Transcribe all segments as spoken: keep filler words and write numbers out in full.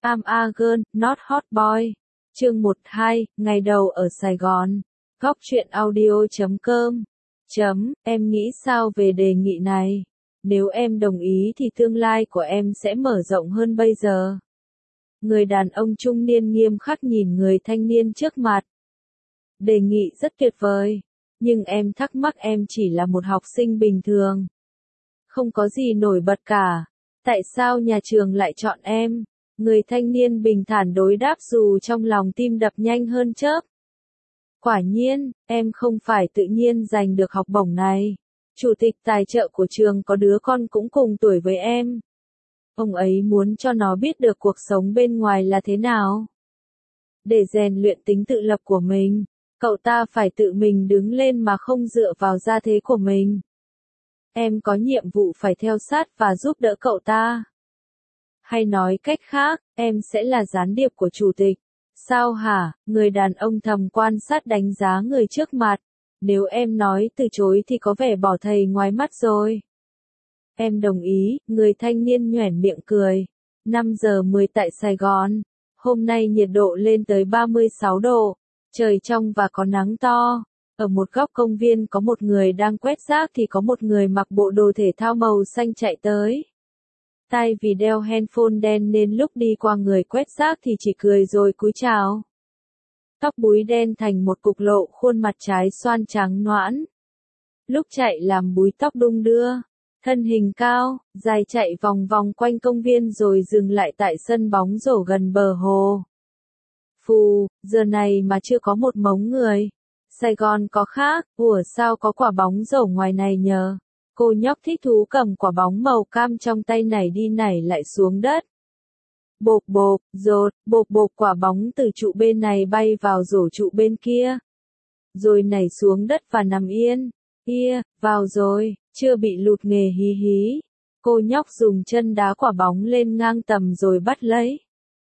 I'm a girl, not hot boy. Chương một hai, ngày đầu ở Sài Gòn. Góc truyện audio chấm com. Chấm, em nghĩ sao về đề nghị này? Nếu em đồng ý thì tương lai của em sẽ mở rộng hơn bây giờ. Người đàn ông trung niên nghiêm khắc nhìn người thanh niên trước mặt. Đề nghị rất tuyệt vời. Nhưng em thắc mắc em chỉ là một học sinh bình thường. Không có gì nổi bật cả. Tại sao nhà trường lại chọn em? Người thanh niên bình thản đối đáp dù trong lòng tim đập nhanh hơn chớp. Quả nhiên, em không phải tự nhiên giành được học bổng này. Chủ tịch tài trợ của trường có đứa con cũng cùng tuổi với em. Ông ấy muốn cho nó biết được cuộc sống bên ngoài là thế nào. Để rèn luyện tính tự lập của mình, cậu ta phải tự mình đứng lên mà không dựa vào gia thế của mình. Em có nhiệm vụ phải theo sát và giúp đỡ cậu ta. Hay nói cách khác, em sẽ là gián điệp của chủ tịch. Sao hả? Người đàn ông thầm quan sát đánh giá người trước mặt. Nếu em nói từ chối thì có vẻ bỏ thầy ngoài mắt rồi. Em đồng ý, người thanh niên nhoẻn miệng cười. năm giờ mười tại Sài Gòn. Hôm nay nhiệt độ lên tới ba mươi sáu độ. Trời trong và có nắng to. Ở một góc công viên có một người đang quét rác thì có một người mặc bộ đồ thể thao màu xanh chạy tới. Tai vì đeo handphone đen nên lúc đi qua người quét rác thì chỉ cười rồi cúi chào. Tóc búi đen thành một cục lộ khuôn mặt trái xoan trắng nõn. Lúc chạy làm búi tóc đung đưa. Thân hình cao, dài chạy vòng vòng quanh công viên rồi dừng lại tại sân bóng rổ gần bờ hồ. Phù, giờ này mà chưa có một mống người. Sài Gòn có khác, ủa sao có quả bóng rổ ngoài này nhờ. Cô nhóc thích thú cầm quả bóng màu cam trong tay nảy đi nảy lại xuống đất. Bộp bộp, rột, bộp bộp quả bóng từ trụ bên này bay vào rổ trụ bên kia. Rồi nảy xuống đất và nằm yên. Ia, vào rồi, chưa bị lụt nghề hí hí. Cô nhóc dùng chân đá quả bóng lên ngang tầm rồi bắt lấy.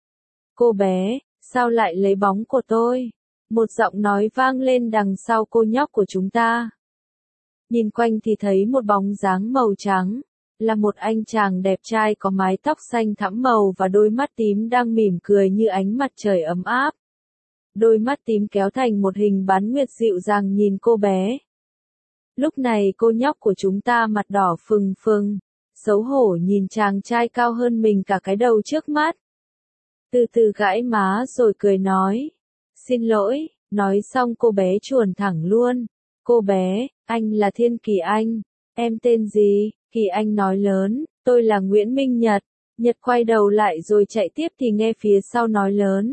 Cô bé, sao lại lấy bóng của tôi? Một giọng nói vang lên đằng sau cô nhóc của chúng ta. Nhìn quanh thì thấy một bóng dáng màu trắng, là một anh chàng đẹp trai có mái tóc xanh thẫm màu và đôi mắt tím đang mỉm cười như ánh mặt trời ấm áp. Đôi mắt tím kéo thành một hình bán nguyệt dịu dàng nhìn cô bé. Lúc này cô nhóc của chúng ta mặt đỏ phừng phừng, xấu hổ nhìn chàng trai cao hơn mình cả cái đầu trước mắt. Từ từ gãi má rồi cười nói. Xin lỗi, nói xong cô bé chuồn thẳng luôn. Cô bé, anh là Thiên Kỳ Anh. Em tên gì? Kỳ Anh nói lớn, tôi là Nguyễn Minh Nhật. Nhật quay đầu lại rồi chạy tiếp thì nghe phía sau nói lớn.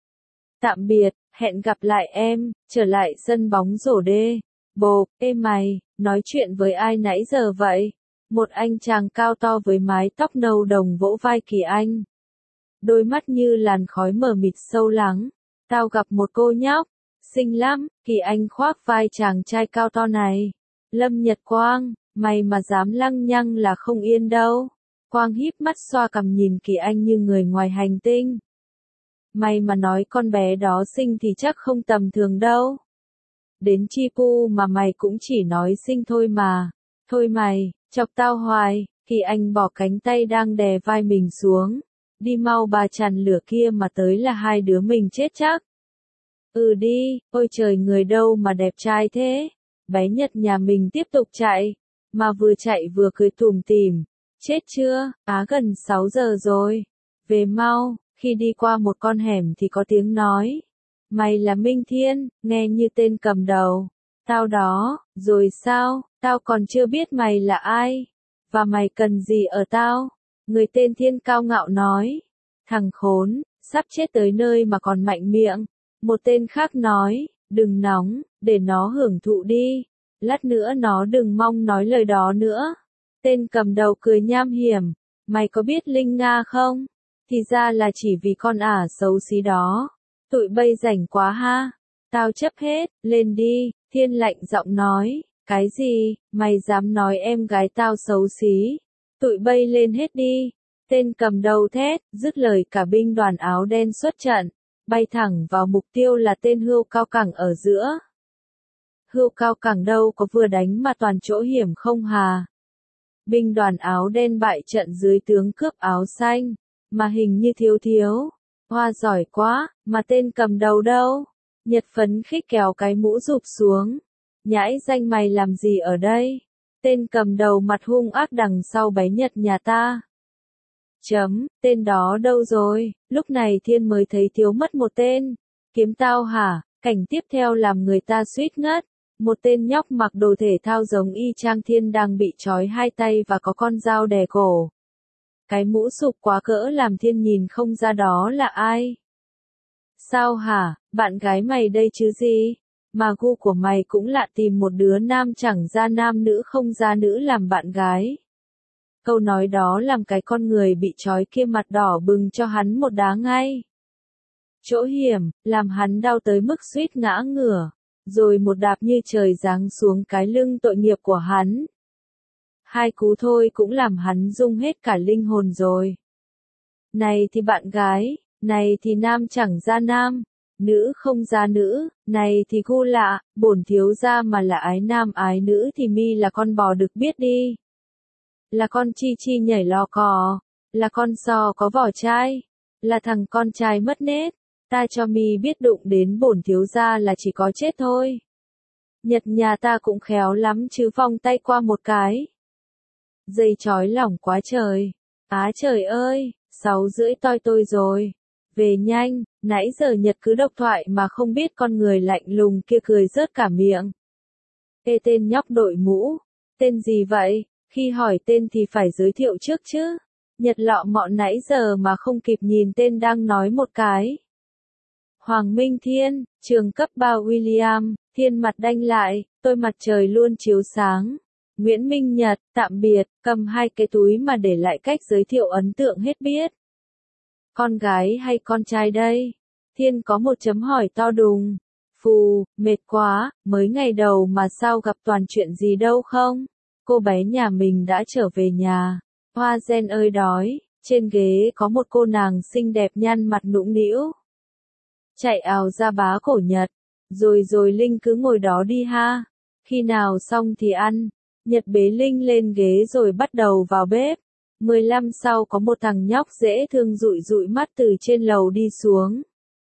Tạm biệt, hẹn gặp lại em, trở lại sân bóng rổ đê. Bộp, ê mày, nói chuyện với ai nãy giờ vậy? Một anh chàng cao to với mái tóc nâu đồng vỗ vai Kỳ Anh. Đôi mắt như làn khói mờ mịt sâu lắng. Tao gặp một cô nhóc, xinh lắm, Kỳ Anh khoác vai chàng trai cao to này. Lâm Nhật Quang, mày mà dám lăng nhăng là không yên đâu. Quang híp mắt xoa cằm nhìn Kỳ Anh như người ngoài hành tinh. Mày mà nói con bé đó xinh thì chắc không tầm thường đâu. Đến chi pu mà mày cũng chỉ nói xinh thôi mà. Thôi mày, chọc tao hoài, Kỳ Anh bỏ cánh tay đang đè vai mình xuống. Đi mau bà tràn lửa kia mà tới là hai đứa mình chết chắc. Ừ đi, ôi trời người đâu mà đẹp trai thế. Bé Nhật nhà mình tiếp tục chạy. Mà vừa chạy vừa cười tủm tỉm. Chết chưa, á gần sáu giờ rồi. Về mau, khi đi qua một con hẻm thì có tiếng nói. Mày là Minh Thiên, nghe như tên cầm đầu. Tao đó, rồi sao, tao còn chưa biết mày là ai. Và mày cần gì ở tao? Người tên Thiên cao ngạo nói. Thằng khốn, sắp chết tới nơi mà còn mạnh miệng. Một tên khác nói, đừng nóng, để nó hưởng thụ đi. Lát nữa nó đừng mong nói lời đó nữa. Tên cầm đầu cười nham hiểm. Mày có biết Linh Nga không? Thì ra là chỉ vì con ả xấu xí đó. Tụi bây rảnh quá ha. Tao chấp hết, lên đi. Thiên lạnh giọng nói. Cái gì, mày dám nói em gái tao xấu xí? Tụi bây lên hết đi. Tên cầm đầu thét, dứt lời cả binh đoàn áo đen xuất trận, bay thẳng vào mục tiêu là tên Hươu Cao Cẳng ở giữa. Hươu Cao Cẳng đâu có vừa đánh mà toàn chỗ hiểm không hà. Binh đoàn áo đen bại trận dưới tướng cướp áo xanh. mà hình như thiếu thiếu. Hoa giỏi quá, mà tên cầm đầu đâu? Nhật phấn khích kéo cái mũ rụp xuống. Nhãi danh mày làm gì ở đây? Tên cầm đầu mặt hung ác đằng sau váy Nhật nhà ta. Chấm, tên đó đâu rồi? Lúc này Thiên mới thấy thiếu mất một tên. Kiếm tao hả? Cảnh tiếp theo làm người ta suýt ngất. Một tên nhóc mặc đồ thể thao giống y chang Thiên đang bị trói hai tay và có con dao đè cổ. Cái mũ sụp quá cỡ làm Thiên nhìn không ra đó là ai. Sao hả, bạn gái mày đây chứ gì? Mà gu của mày cũng lạ, tìm một đứa nam chẳng ra nam nữ không ra nữ làm bạn gái. Câu nói đó làm cái con người bị trói kia mặt đỏ bừng cho hắn một đá ngay. Chỗ hiểm, làm hắn đau tới mức suýt ngã ngửa, rồi một đạp như trời giáng xuống cái lưng tội nghiệp của hắn. Hai cú thôi cũng làm hắn rung hết cả linh hồn rồi. Này thì bạn gái, này thì nam chẳng ra nam, nữ không ra nữ, này thì gu lạ, bổn thiếu gia mà là ái nam ái nữ thì mi là con bò đực biết đi. Là con chi chi nhảy lò cò, là con sò có vỏ chai, là thằng con trai mất nết, ta cho mi biết đụng đến bổn thiếu gia là chỉ có chết thôi. Nhật nhà ta cũng khéo lắm chứ, vòng tay qua một cái. Dây trói lỏng quá trời. Á trời ơi, sáu rưỡi toi tôi rồi. Về nhanh, nãy giờ Nhật cứ độc thoại mà không biết con người lạnh lùng kia cười rớt cả miệng. Ê tên nhóc đội mũ, tên gì vậy? Khi hỏi tên thì phải giới thiệu trước chứ. Nhật lọ mọ nãy giờ mà không kịp nhìn tên đang nói một cái. Hoàng Minh Thiên, trường cấp ba William, Thiên mặt đanh lại, tôi mặt trời luôn chiếu sáng. Nguyễn Minh Nhật, tạm biệt, cầm hai cái túi mà để lại cách giới thiệu ấn tượng hết biết. Con gái hay con trai đây? Thiên có một chấm hỏi to đùng. Phù, mệt quá, mới ngày đầu mà sao gặp toàn chuyện gì đâu không? Cô bé nhà mình đã trở về nhà. Hoa gen ơi đói, trên ghế có một cô nàng xinh đẹp nhăn mặt nũng nĩu. Chạy ào ra bá cổ Nhật. Rồi rồi Linh cứ ngồi đó đi ha. Khi nào xong thì ăn. Nhật bế Linh lên ghế rồi bắt đầu vào bếp. mười lăm sau có một thằng nhóc dễ thương dụi dụi mắt từ trên lầu đi xuống.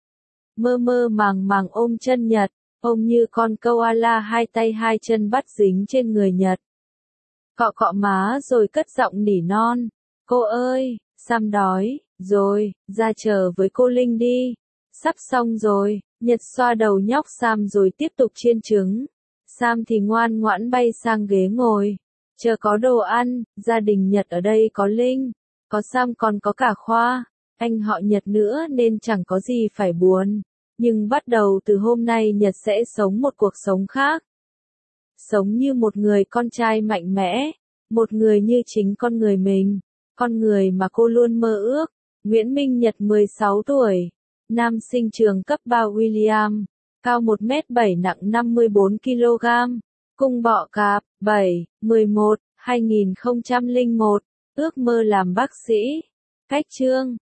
Mơ mơ màng màng ôm chân Nhật, ôm như con koala, hai tay hai chân bắt dính trên người Nhật. Cọ cọ má rồi cất giọng nỉ non. Cô ơi, Sam đói, rồi, ra chờ với cô Linh đi. Sắp xong rồi, Nhật xoa đầu nhóc Sam rồi tiếp tục chiên trứng. Sam thì ngoan ngoãn bay sang ghế ngồi. Chờ có đồ ăn, gia đình Nhật ở đây có Linh, có Sam còn có cả Khoa, anh họ Nhật nữa nên chẳng có gì phải buồn. Nhưng bắt đầu từ hôm nay Nhật sẽ sống một cuộc sống khác. Sống như một người con trai mạnh mẽ, một người như chính con người mình, con người mà cô luôn mơ ước. Nguyễn Minh Nhật mười sáu tuổi, nam sinh trường cấp ba William, cao một mét bảy nặng năm mươi bốn ki lô gam, cung bọ cạp, bảy, mười một, hai nghìn không trăm lẻ một, ước mơ làm bác sĩ. Cách chương